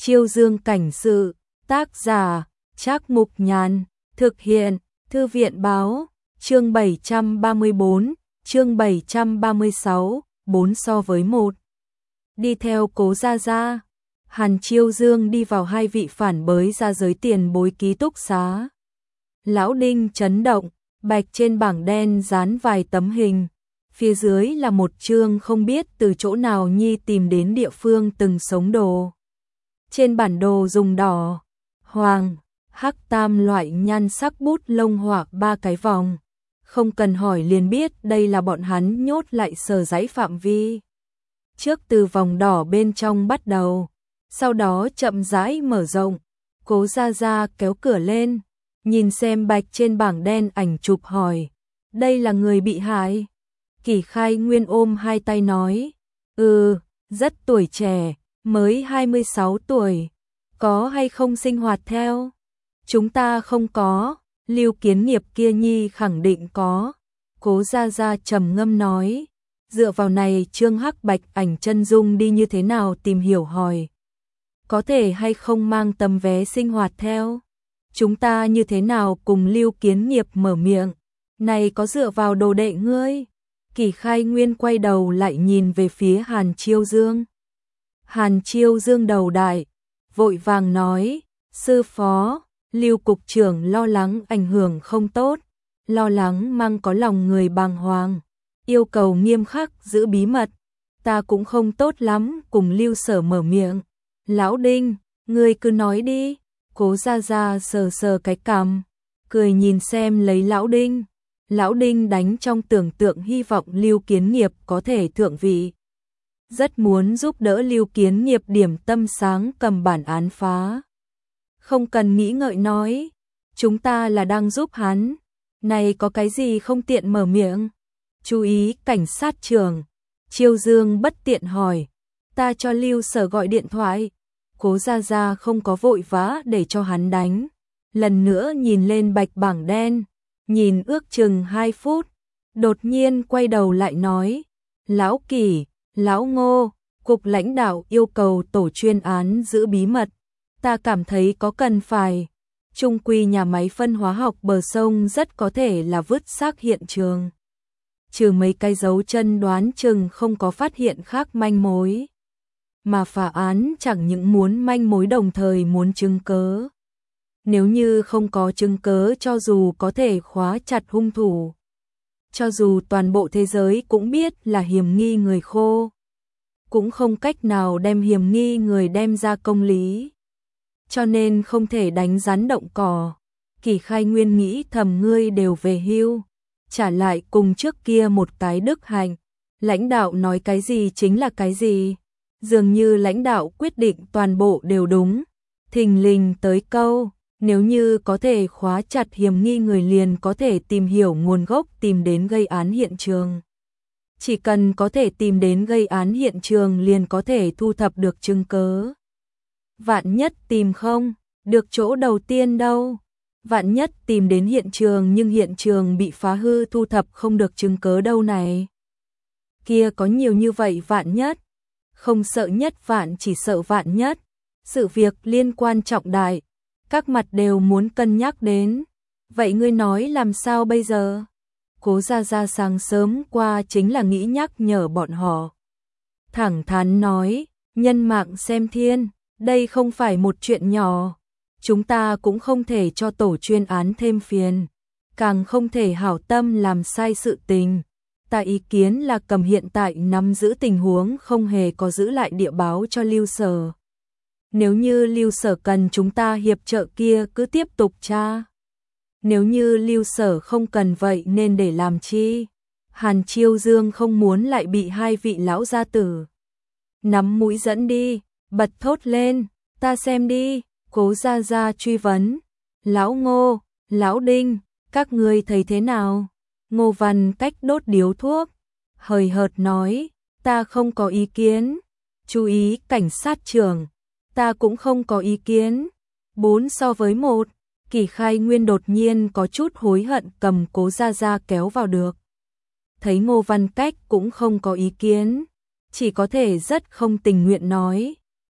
Chiêu Dương cảnh sự, tác giả, Trác Mục Nhàn, thực hiện, Thư viện báo, chương 734, chương 736, 4 so với 1. Đi theo Cố Gia Gia, Hàn Chiêu Dương đi vào hai vị phản bới ra giới tiền bối ký túc xá. Lão Đinh chấn động, bạch trên bảng đen dán vài tấm hình. Phía dưới là một chương không biết từ chỗ nào Nhi tìm đến địa phương từng sống đồ. Trên bản đồ dùng đỏ, hoàng, hắc tam loại nhan sắc bút lông họa 3 cái vòng. Không cần hỏi liền biết đây là bọn hắn nhốt lại sở dãy phạm vi. Trước từ vòng đỏ bên trong bắt đầu, sau đó chậm rãi mở rộng. Cố Gia Gia kéo cửa lên, nhìn xem bạch trên bảng đen ảnh chụp hỏi, đây là người bị hại? Kỷ Khai Nguyên ôm hai tay nói, rất tuổi trẻ, mới 26 tuổi, có hay không sinh hoạt theo? Chúng ta không có, Lưu Kiến Nghiệp kia Nhi khẳng định có. Cố Gia Gia trầm ngâm nói, dựa vào này Trương Hắc Bạch ảnh chân dung đi như thế nào tìm hiểu hỏi. Có thể hay không mang tấm vé sinh hoạt theo? Chúng ta như thế nào cùng Lưu Kiến Nghiệp mở miệng? Này có dựa vào đồ đệ ngươi? Kỷ Khai Nguyên quay đầu lại nhìn về phía Hàn Chiêu Dương. Hàn Chiêu Dương đầu đại, vội vàng nói, sư phó, Lưu cục trưởng lo lắng ảnh hưởng không tốt, lo lắng mang có lòng người bàng hoàng, yêu cầu nghiêm khắc giữ bí mật, ta cũng không tốt lắm cùng Lưu Sở mở miệng. Lão Đinh, ngươi cứ nói đi. Cố Gia Gia sờ sờ cái cằm, cười nhìn xem lấy Lão Đinh. Lão Đinh đánh trong tưởng tượng hy vọng Lưu Kiến Nghiệp có thể thượng vị. Rất muốn giúp đỡ Lưu Kiến Nghiệp điểm tâm sáng cầm bản án phá. Không cần nghĩ ngợi nói, chúng ta là đang giúp hắn, này có cái gì không tiện mở miệng. Chú ý cảnh sát trưởng. Chiêu Dương bất tiện hỏi, ta cho Lưu Sở gọi điện thoại. Cố Gia Gia không có vội vã để cho hắn đánh. Lần nữa nhìn lên bạch bảng đen, nhìn ước chừng 2 phút, đột nhiên quay đầu lại nói, Lão Kỷ, Lão Ngô, cục lãnh đạo yêu cầu tổ chuyên án giữ bí mật. Ta cảm thấy có cần phải. Trung quy nhà máy phân hóa học bờ sông rất có thể là vứt xác hiện trường. Trừ mấy cái dấu chân đoán chừng không có phát hiện khác manh mối. Mà phá án chẳng những muốn manh mối đồng thời muốn chứng cớ. Nếu như không có chứng cớ cho dù có thể khóa chặt hung thủ. Cho dù toàn bộ thế giới cũng biết là hiểm nghi người khô. Cũng không cách nào đem hiểm nghi người đem ra công lý. Cho nên không thể đánh rắn động cỏ. Kỷ Khai Nguyên nghĩ thầm ngươi đều về hưu. Trả lại cùng trước kia một cái đức hạnh. Lãnh đạo nói cái gì chính là cái gì. Dường như lãnh đạo quyết định toàn bộ đều đúng. Thình lình tới câu, nếu như có thể khóa chặt hiểm nghi người liền có thể tìm hiểu nguồn gốc tìm đến gây án hiện trường. Chỉ cần có thể tìm đến gây án hiện trường liền có thể thu thập được chứng cớ. Vạn nhất tìm không, được chỗ đầu tiên đâu. Vạn nhất tìm đến hiện trường nhưng hiện trường bị phá hư thu thập không được chứng cớ đâu này. Kia có nhiều như vậy vạn nhất. Không sợ nhất vạn chỉ sợ vạn nhất. Sự việc liên quan trọng đại. Các mặt đều muốn cân nhắc đến. Vậy ngươi nói làm sao bây giờ? Cố Gia Gia sáng sớm qua chính là nghĩ nhắc nhở bọn họ. Thẳng thắn nói, nhân mạng xem thiên, đây không phải một chuyện nhỏ. Chúng ta cũng không thể cho tổ chuyên án thêm phiền. Càng không thể hảo tâm làm sai sự tình. Ta ý kiến là cầm hiện tại nắm giữ tình huống không hề có giữ lại địa báo cho Lưu Sở. Nếu như Lưu Sở cần chúng ta hiệp trợ kia cứ tiếp tục tra. Nếu như Lưu Sở không cần vậy nên để làm chi? Hàn Chiêu Dương không muốn lại bị hai vị lão gia tử nắm mũi dẫn đi, bật thốt lên, ta xem đi. Cố Gia Gia truy vấn, Lão Ngô, Lão Đinh, các ngươi thấy thế nào? Ngô Văn Cách đốt điếu thuốc, hời hợt nói, ta không có ý kiến. Chú ý cảnh sát trưởng, ta cũng không có ý kiến. 4 so với 1, Kỷ Khai Nguyên đột nhiên có chút hối hận cầm Cố Gia Gia kéo vào được. Thấy Ngô Văn Cách cũng không có ý kiến, chỉ có thể rất không tình nguyện nói,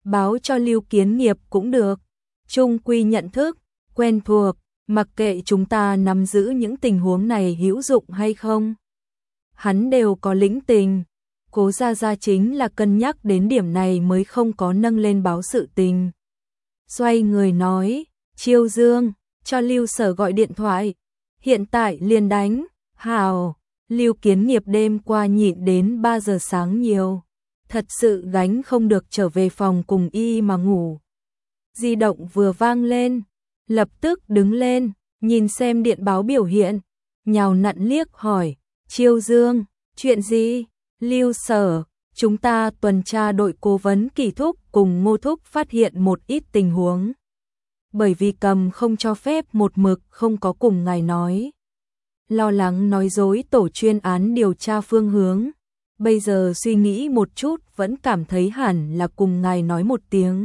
báo cho Lưu Kiến Nghiệp cũng được. Chung quy nhận thức, quen thuộc, mặc kệ chúng ta nắm giữ những tình huống này hữu dụng hay không. Hắn đều có lĩnh tình. Cố Gia Gia chính là cân nhắc đến điểm này mới không có nâng lên báo sự tình. Xoay người nói, Chiêu Dương, cho Lưu Sở gọi điện thoại. Hiện tại liền đánh. Hào, Lưu Kiến Nghiệp đêm qua nhịn đến 3 giờ sáng nhiều. Thật sự gánh không được trở về phòng cùng y mà ngủ. Di động vừa vang lên, lập tức đứng lên, nhìn xem điện báo biểu hiện, nhào nặn liếc hỏi, Chiêu Dương, chuyện gì? Lưu Sở, chúng ta tuần tra đội cố vấn Kỳ Thúc cùng Ngô Thúc phát hiện một ít tình huống. Bởi vì cầm không cho phép một mực không có cùng ngài nói. Lo lắng nói dối tổ chuyên án điều tra phương hướng. Bây giờ suy nghĩ một chút vẫn cảm thấy hẳn là cùng ngài nói một tiếng.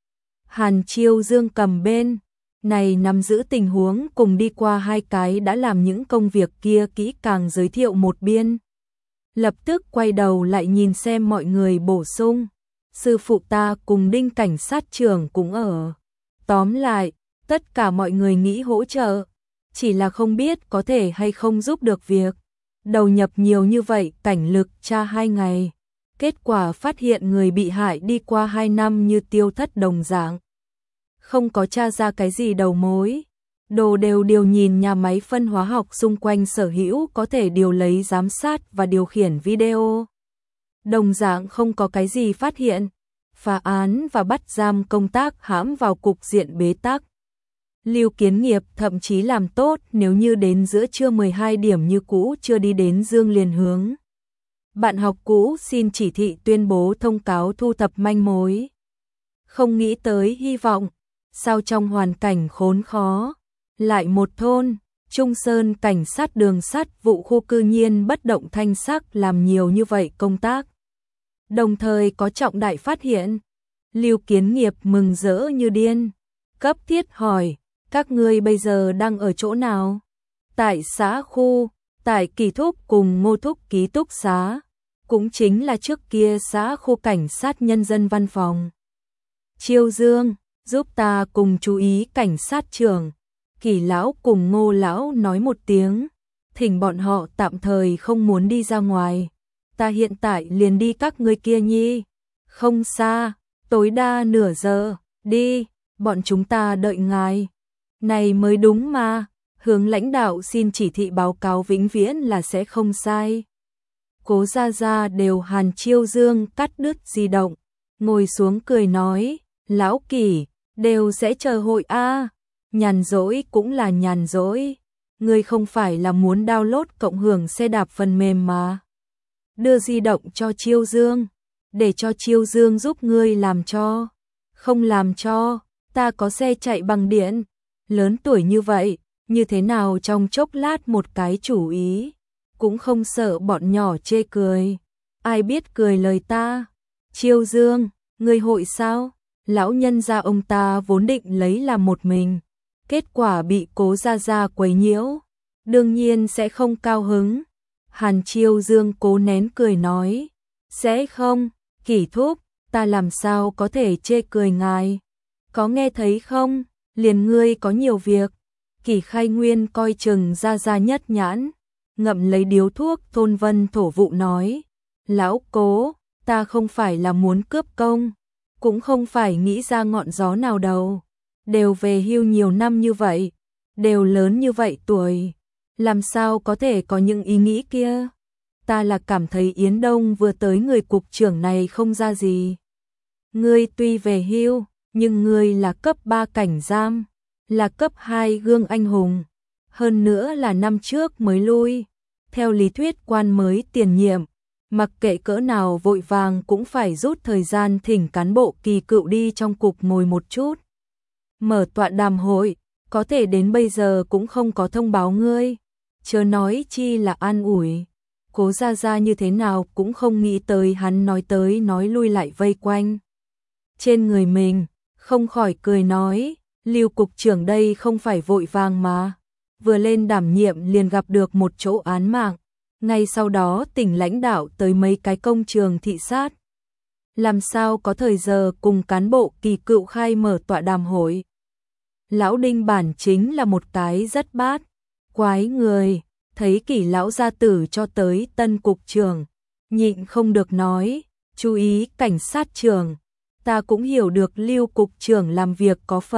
Hàn Chiêu Dương cầm bên này nắm giữ tình huống cùng đi qua 2 cái đã làm những công việc kia kỹ càng giới thiệu một biên. Lập tức quay đầu lại nhìn xem mọi người bổ sung. Sư phụ ta cùng Đinh cảnh sát trưởng cũng ở. Tóm lại, tất cả mọi người nghĩ hỗ trợ. Chỉ là không biết có thể hay không giúp được việc. Đầu nhập nhiều như vậy cảnh lực tra 2 ngày. Kết quả phát hiện người bị hại đi qua 2 năm như tiêu thất đồng dạng. Không có tra ra cái gì đầu mối. Đồ đều nhìn nhà máy phân hóa học xung quanh sở hữu có thể điều lấy giám sát và điều khiển video. Đồng dạng không có cái gì phát hiện. Phá án và bắt giam công tác hãm vào cục diện bế tắc. Lưu Kiến Nghiệp thậm chí làm tốt nếu như đến giữa trưa 12 điểm như cũ chưa đi đến Dương liền hướng. Bạn học cũ xin chỉ thị tuyên bố thông cáo thu thập manh mối. Không nghĩ tới hy vọng, sao trong hoàn cảnh khốn khó, lại một thôn, Trung Sơn cảnh sát đường sắt vụ khu cư nhiên bất động thanh sắc làm nhiều như vậy công tác. Đồng thời có trọng đại phát hiện, Lưu Kiến Nghiệp mừng rỡ như điên, cấp thiết hỏi, các ngươi bây giờ đang ở chỗ nào? Tại xã khu, tại Kỳ Thúc cùng Ngô Thúc ký túc xá, cũng chính là trước kia xã khu cảnh sát nhân dân văn phòng. Chiêu Dương, giúp ta cùng chú ý cảnh sát trưởng, Kỳ lão cùng Ngô lão nói một tiếng, thỉnh bọn họ tạm thời không muốn đi ra ngoài. Ta hiện tại liền đi các ngươi kia nhi. Không xa, tối đa nửa giờ, đi, bọn chúng ta đợi ngài. Này mới đúng mà, hướng lãnh đạo xin chỉ thị báo cáo vĩnh viễn là sẽ không sai. Cố Gia Gia đều Hàn Chiêu Dương cắt đứt di động, ngồi xuống cười nói, lão Kỳ, đều sẽ chờ hội a. Nhàn rỗi cũng là nhàn rỗi, ngươi không phải là muốn download cộng hưởng xe đạp phần mềm mà. Đưa di động cho Chiêu Dương, để cho Chiêu Dương giúp ngươi làm cho. Không làm cho, ta có xe chạy bằng điện, lớn tuổi như vậy, như thế nào trong chốc lát một cái chủ ý, cũng không sợ bọn nhỏ chê cười. Ai biết cười lời ta. Chiêu Dương, ngươi hội sao? Lão nhân gia ông ta vốn định lấy làm một mình, kết quả bị Cố Gia Gia quấy nhiễu, đương nhiên sẽ không cao hứng. Hàn Chiêu Dương cố nén cười nói, sẽ không, Kỳ Thúc, ta làm sao có thể chê cười ngài. Có nghe thấy không, liền ngươi có nhiều việc. Kỳ Khai Nguyên coi chừng Gia Gia nhất nhãn, ngậm lấy điếu thuốc thôn vân thổ vụ nói, lão Cố, ta không phải là muốn cướp công, cũng không phải nghĩ ra ngọn gió nào đâu. Đều về hưu nhiều năm như vậy, đều lớn như vậy tuổi, làm sao có thể có những ý nghĩ kia. Ta là cảm thấy Yến Đông vừa tới người cục trưởng này không ra gì. Ngươi tuy về hưu, nhưng ngươi là cấp 3 cảnh giam, là cấp 2 gương anh hùng, hơn nữa là năm trước mới lui. Theo lý thuyết quan mới tiền nhiệm, mặc kệ cỡ nào vội vàng cũng phải rút thời gian thỉnh cán bộ kỳ cựu đi trong cục ngồi một chút. Mở tọa đàm hội, có thể đến bây giờ cũng không có thông báo ngươi, chớ nói chi là an ủi. Cố Gia Gia như thế nào cũng không nghĩ tới hắn nói tới nói lui lại vây quanh trên người mình, không khỏi cười nói, Lưu cục trưởng đây không phải vội vàng mà, vừa lên đảm nhiệm liền gặp được một chỗ án mạng, ngay sau đó tỉnh lãnh đạo tới mấy cái công trường thị sát. làm sao có thời giờ cùng cán bộ Kỳ Cựu khai mở tọa đàm hội. Lão Đinh bản chính là một cái rất bát quái người, thấy Kỷ lão gia tử cho tới tân cục trưởng, nhịn không được nói, chú ý cảnh sát trưởng, ta cũng hiểu được Lưu cục trưởng làm việc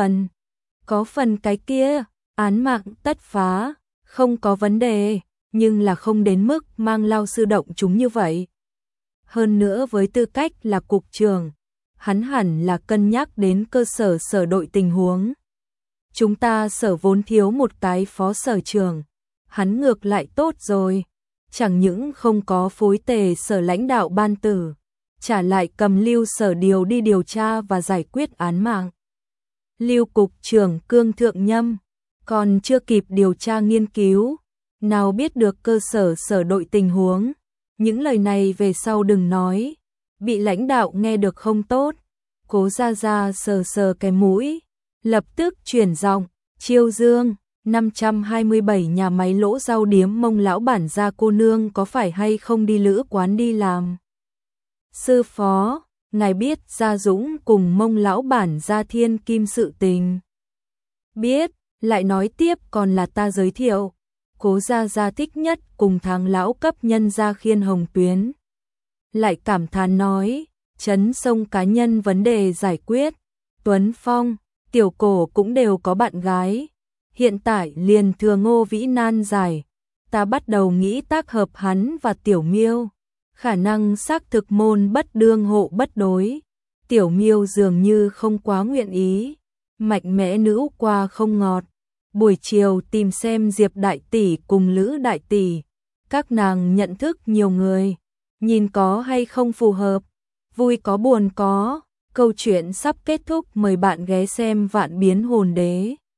có phần cái kia, án mạng tất phá, không có vấn đề, nhưng là không đến mức mang lao sư động chúng như vậy. Hơn nữa với tư cách là cục trưởng, hắn hẳn là cân nhắc đến cơ sở sở đội tình huống. Chúng ta sở vốn thiếu một cái phó sở trưởng, hắn ngược lại tốt rồi, chẳng những không có phối tề sở lãnh đạo ban tử, trả lại cầm Lưu sở điều đi điều tra và giải quyết án mạng. Lưu cục trưởng cương thượng nhâm, còn chưa kịp điều tra nghiên cứu, nào biết được cơ sở sở đội tình huống. Những lời này về sau đừng nói, bị lãnh đạo nghe được không tốt. Cố Gia Gia sờ sờ cái mũi, lập tức chuyển giọng, Chiêu Dương, 527 nhà máy lỗ rau điếm Mông lão bản gia cô nương có phải hay không đi lữ quán đi làm? Sư phó, ngài biết Gia Dũng cùng Mông lão bản gia thiên kim sự tình. Biết, lại nói tiếp còn là ta giới thiệu. Cố Gia Gia thích nhất cùng tháng lão cấp nhân gia khiên hồng tuyến. Lại cảm thán nói, chấn sông cá nhân vấn đề giải quyết. Tuấn Phong, Tiểu Cổ cũng đều có bạn gái. Hiện tại liền thừa Ngô Vĩ nan giải. Ta bắt đầu nghĩ tác hợp hắn và Tiểu Miêu. Khả năng xác thực môn bất đương hộ bất đối. Tiểu Miêu dường như không quá nguyện ý. Mạnh mẽ nữ qua không ngọt. Buổi chiều tìm xem Diệp đại tỷ cùng Lữ đại tỷ. Các nàng nhận thức nhiều người. Nhìn có hay không phù hợp. Vui có buồn có. Câu chuyện sắp kết thúc, mời bạn ghé xem Vạn Biến Hồn Đế.